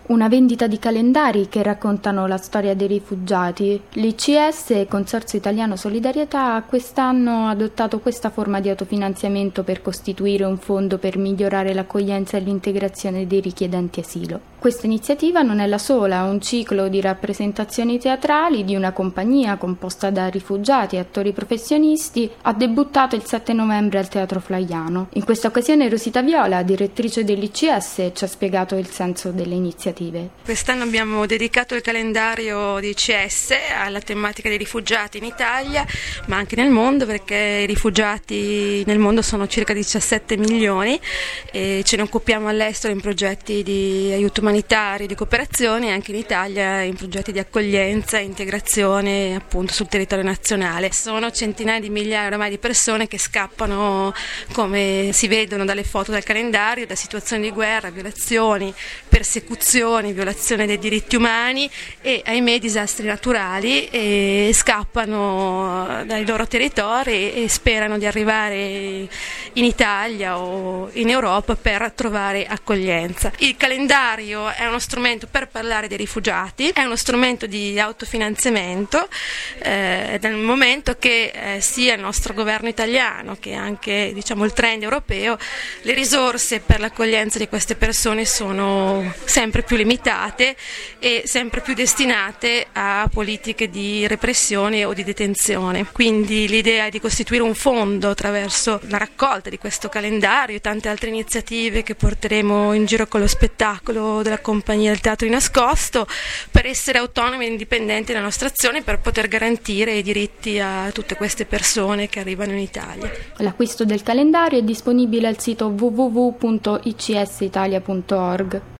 Una vendita di calendari che raccontano la storia dei rifugiati. L'ICS, Consorzio Italiano Solidarietà, quest'anno ha adottato questa forma di autofinanziamento per costituire un fondo per migliorare l'accoglienza e l'integrazione dei richiedenti asilo. Questa iniziativa non è la sola, un ciclo di rappresentazioni teatrali di una compagnia composta da rifugiati e attori professionisti ha debuttato il 7 novembre al Teatro Flaiano. In questa occasione Rosita Viola, direttrice dell'ICS, ci ha spiegato il senso delle iniziative. Quest'anno abbiamo dedicato il calendario di ICS alla tematica dei rifugiati in Italia, ma anche nel mondo, perché i rifugiati nel mondo sono circa 17 milioni e ce ne occupiamo all'estero in progetti di aiuto umanitario, di cooperazione, e anche in Italia in progetti di accoglienza e integrazione appunto sul territorio nazionale. Sono centinaia di migliaia ormai di persone che scappano, come si vedono dalle foto del calendario, da situazioni di guerra, violazioni, persecuzioni, violazione dei diritti umani e, ahimè, disastri naturali, e scappano dai loro territori e sperano di arrivare in Italia o in Europa per trovare accoglienza. Il calendario è uno strumento per parlare dei rifugiati, è uno strumento di autofinanziamento, nel momento che sia il nostro governo italiano che anche il trend europeo, le risorse per l'accoglienza di queste persone sono sempre più limitate e sempre più destinate a politiche di repressione o di detenzione. Quindi l'idea è di costituire un fondo attraverso la raccolta di questo calendario e tante altre iniziative che porteremo in giro con lo spettacolo della compagnia del Teatro di Nascosto, per essere autonomi e indipendenti nella nostra azione, per poter garantire i diritti a tutte queste persone che arrivano in Italia. L'acquisto del calendario è disponibile al sito www.icsitalia.org.